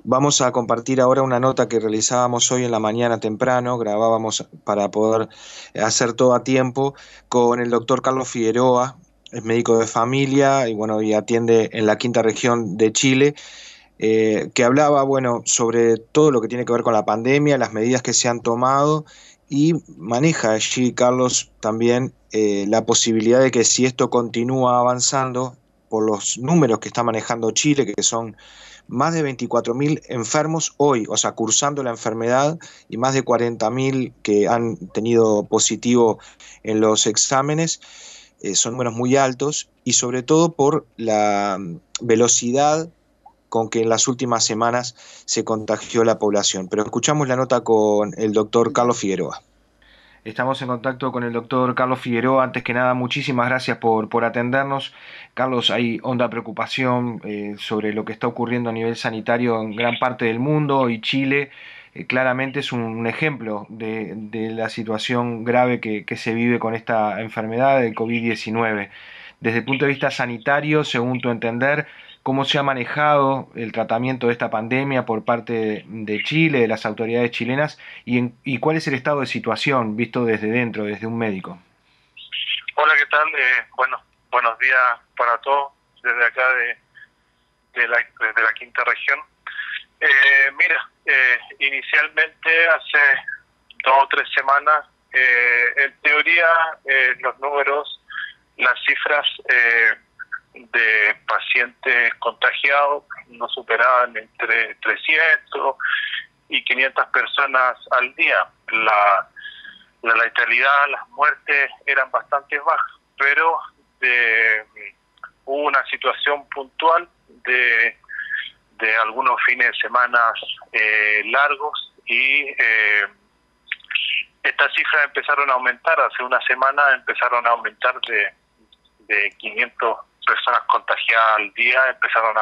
Vamos a compartir ahora una nota que realizábamos hoy en la mañana temprano, grabábamos para poder hacer todo a tiempo con el doctor Carlos Figueroa, es médico de familia y bueno, y atiende en la quinta región de Chile, que hablaba, bueno, sobre todo lo que tiene que ver con la pandemia, las medidas que se han tomado y maneja allí, Carlos, también la posibilidad de que si esto continúa avanzando, por los números que está manejando Chile, que son más de 24.000 enfermos hoy, o sea, cursando la enfermedad, y más de 40.000 que han tenido positivo en los exámenes, son números muy altos, y sobre todo por la velocidad con que en las últimas semanas se contagió la población. Pero escuchamos la nota con el doctor Carlos Figueroa. Estamos en contacto con el doctor Carlos Figueroa. Antes que nada, muchísimas gracias por atendernos. Carlos, hay honda preocupación sobre lo que está ocurriendo a nivel sanitario en gran parte del mundo y Chile claramente es un ejemplo de la situación grave que se vive con esta enfermedad del COVID-19. Desde el punto de vista sanitario, según tu entender, ¿cómo se ha manejado el tratamiento de esta pandemia por parte de Chile, de las autoridades chilenas? ¿Y cuál es el estado de situación visto desde dentro, desde un médico? Hola, ¿qué tal? Buenos días para todos desde acá desde la quinta región. Inicialmente hace 2 o 3 semanas, en teoría los números, las cifras de pacientes contagiados no superaban entre 300 y 500 personas al día. La letalidad, las muertes eran bastante bajas, pero hubo una situación puntual de algunos fines de semana largos y estas cifras empezaron a aumentar. Hace una semana empezaron a aumentar de 500 personas contagiadas al día, empezaron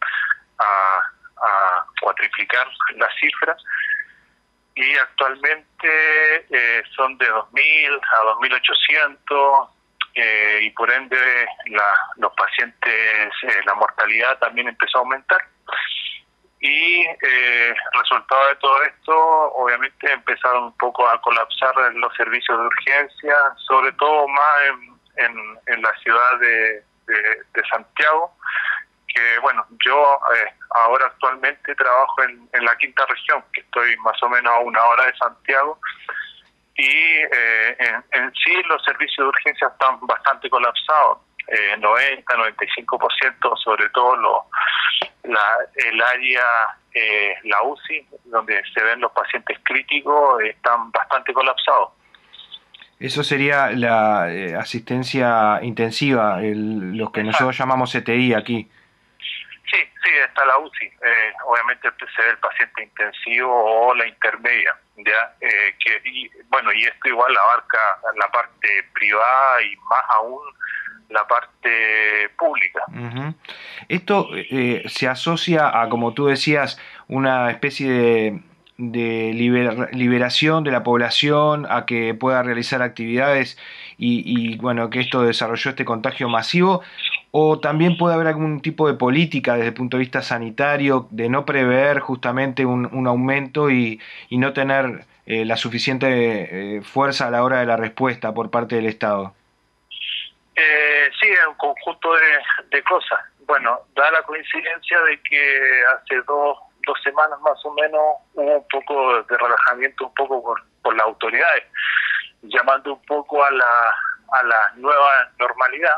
a cuatriplicar las cifras. Y actualmente son de 2.000 a 2.800 y por ende los pacientes, la mortalidad también empezó a aumentar. Y resultado de todo esto, obviamente empezaron un poco a colapsar los servicios de urgencia, sobre todo más en la ciudad de Santiago, que bueno, yo ahora actualmente trabajo en la quinta región, que estoy más o menos a 1 hora de Santiago, y en sí los servicios de urgencia están bastante colapsados, 90-95%, sobre todo el área, la UCI, donde se ven los pacientes críticos, están bastante colapsados. Eso sería la asistencia intensiva, lo que nosotros llamamos CTI aquí. Sí, está la UCI. Obviamente se ve el paciente intensivo o la intermedia, ya y esto igual abarca la parte privada y más aún la parte pública. Uh-huh. Esto se asocia a, como tú decías, una especie de liberación de la población a que pueda realizar actividades bueno, que esto desarrolló este contagio masivo, o también puede haber algún tipo de política desde el punto de vista sanitario de no prever justamente un aumento y no tener la suficiente fuerza a la hora de la respuesta por parte del Estado. Sí, es un conjunto de cosas. Bueno, da la coincidencia de que hace dos semanas más o menos hubo un poco de relajamiento, un poco por las autoridades, llamando un poco a la nueva normalidad.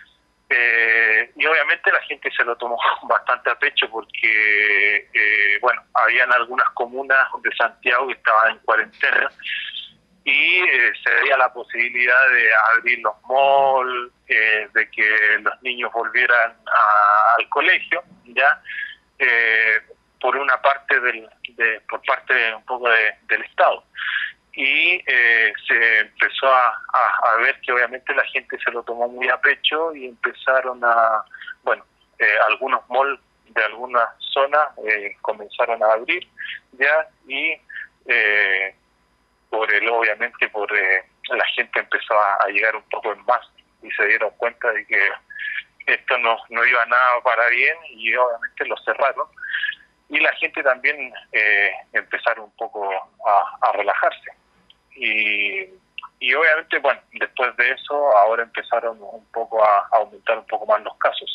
Y obviamente la gente se lo tomó bastante a pecho porque, habían algunas comunas de Santiago que estaban en cuarentena y se veía la posibilidad de abrir los malls, de que los niños volvieran al colegio, ya por una parte por parte un poco del Estado. Y se empezó a ver que obviamente la gente se lo tomó muy a pecho y empezaron algunos malls de algunas zonas comenzaron a abrir ya y la gente empezó a llegar un poco en más y se dieron cuenta de que esto no iba nada para bien y obviamente lo cerraron. y la gente también empezaron un poco a relajarse. Y obviamente, bueno, después de eso, ahora empezaron un poco a aumentar un poco más los casos.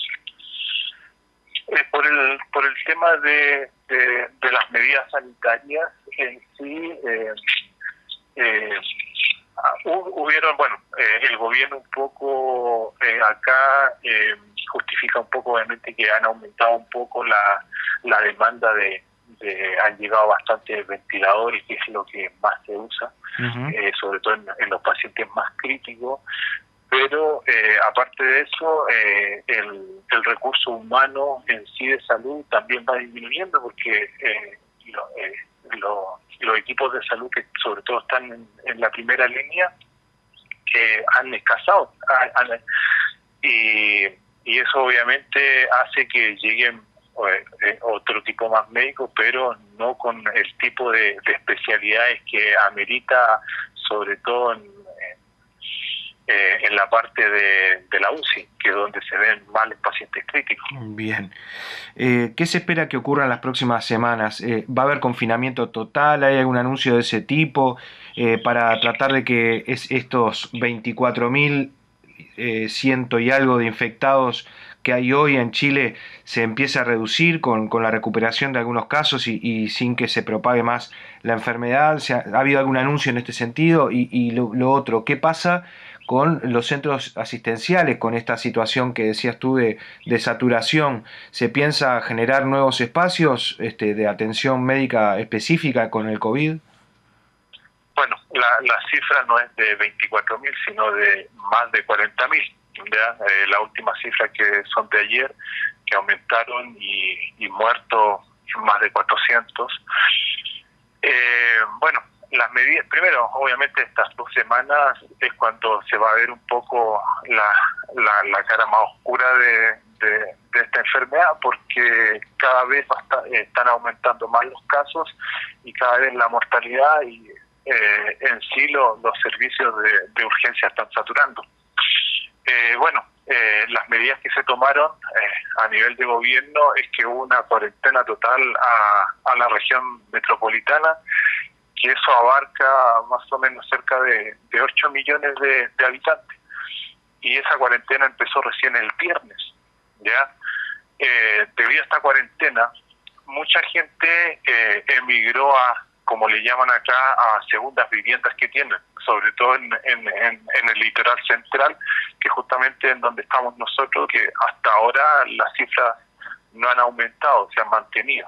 Por el tema de las medidas sanitarias en sí, hubieron, bueno, el gobierno un poco acá justifica un poco, obviamente, que han aumentado un poco la demanda han llegado bastantes ventiladores, que es lo que más se usa, sobre todo en los pacientes más críticos, pero aparte de eso, el recurso humano en sí de salud también va disminuyendo, porque los equipos de salud que sobre todo están en la primera línea han escasado, y eso obviamente hace que lleguen otro tipo más médico, pero no con el tipo de especialidades que amerita, sobre todo en la parte de la UCI, que es donde se ven más los pacientes críticos. Bien. ¿Qué se espera que ocurra en las próximas semanas? ¿Va a haber confinamiento total? ¿Hay algún anuncio de ese tipo para tratar de que estos 24.000 ciento y algo de infectados que hay hoy en Chile se empiece a reducir con la recuperación de algunos casos y sin que se propague más la enfermedad? ¿Ha habido algún anuncio en este sentido? Y lo otro, ¿qué pasa con los centros asistenciales, con esta situación que decías tú de saturación? ¿Se piensa generar nuevos espacios de atención médica específica con el COVID? Bueno, la cifra no es de 24.000, sino de más de 40.000. La última cifra que son de ayer, que aumentaron y muertos más de 400. Bueno, las medidas, primero, obviamente estas 2 semanas es cuando se va a ver un poco la cara más oscura de esta enfermedad, porque cada vez están aumentando más los casos y cada vez la mortalidad, y en sí los servicios de urgencia están saturando. Bueno, las medidas que se tomaron a nivel de gobierno es que hubo una cuarentena total a la región metropolitana, que eso abarca más o menos cerca de 8 millones de habitantes. Y esa cuarentena empezó recién el viernes, ¿ya? Debido a esta cuarentena, mucha gente emigró como le llaman acá, a segundas viviendas que tienen, sobre todo en el litoral central, que justamente en donde estamos nosotros, que hasta ahora las cifras no han aumentado, se han mantenido.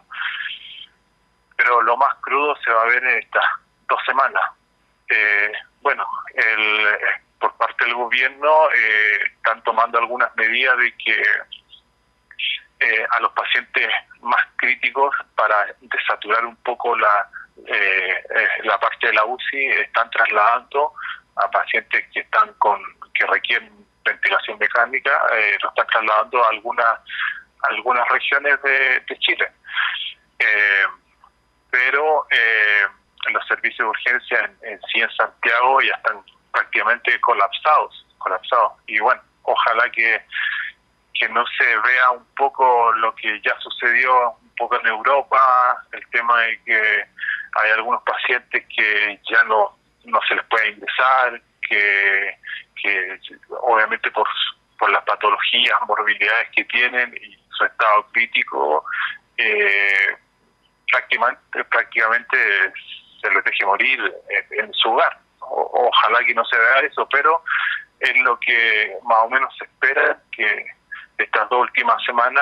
Pero lo más crudo se va a ver en estas 2 semanas. Bueno, por parte del gobierno están tomando algunas medidas de que a los pacientes más críticos, para desaturar un poco la parte de la UCI, están trasladando a pacientes que requieren ventilación mecánica, lo están trasladando a algunas regiones de Chile. Pero los servicios de urgencia en sí en Santiago ya están prácticamente colapsados. Y bueno, ojalá que no se vea un poco lo que ya sucedió un poco en Europa, el tema de que hay algunos pacientes que ya no se les puede ingresar, que obviamente por las patologías, morbilidades que tienen y su estado crítico, prácticamente se les deje morir en su hogar. Ojalá que no se vea eso, pero es lo que más o menos se espera, que estas 2 últimas semanas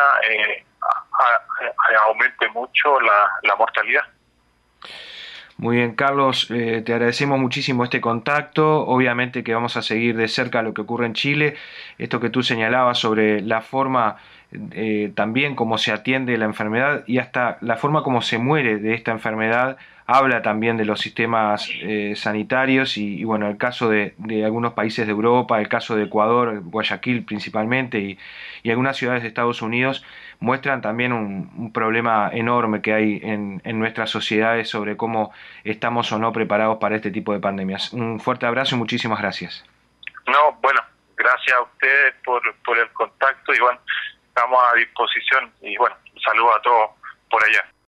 aumente mucho la mortalidad. Muy bien, Carlos, te agradecemos muchísimo este contacto. Obviamente que vamos a seguir de cerca lo que ocurre en Chile. Esto que tú señalabas sobre la forma también como se atiende la enfermedad y hasta la forma como se muere de esta enfermedad, habla también de los sistemas sanitarios y bueno, el caso de algunos países de Europa, el caso de Ecuador, Guayaquil principalmente y algunas ciudades de Estados Unidos muestran también un problema enorme que hay en nuestras sociedades sobre cómo estamos o no preparados para este tipo de pandemias. Un fuerte abrazo y muchísimas gracias. No, bueno, gracias a ustedes por el contacto y bueno, estamos a disposición y bueno, un saludo a todos por allá.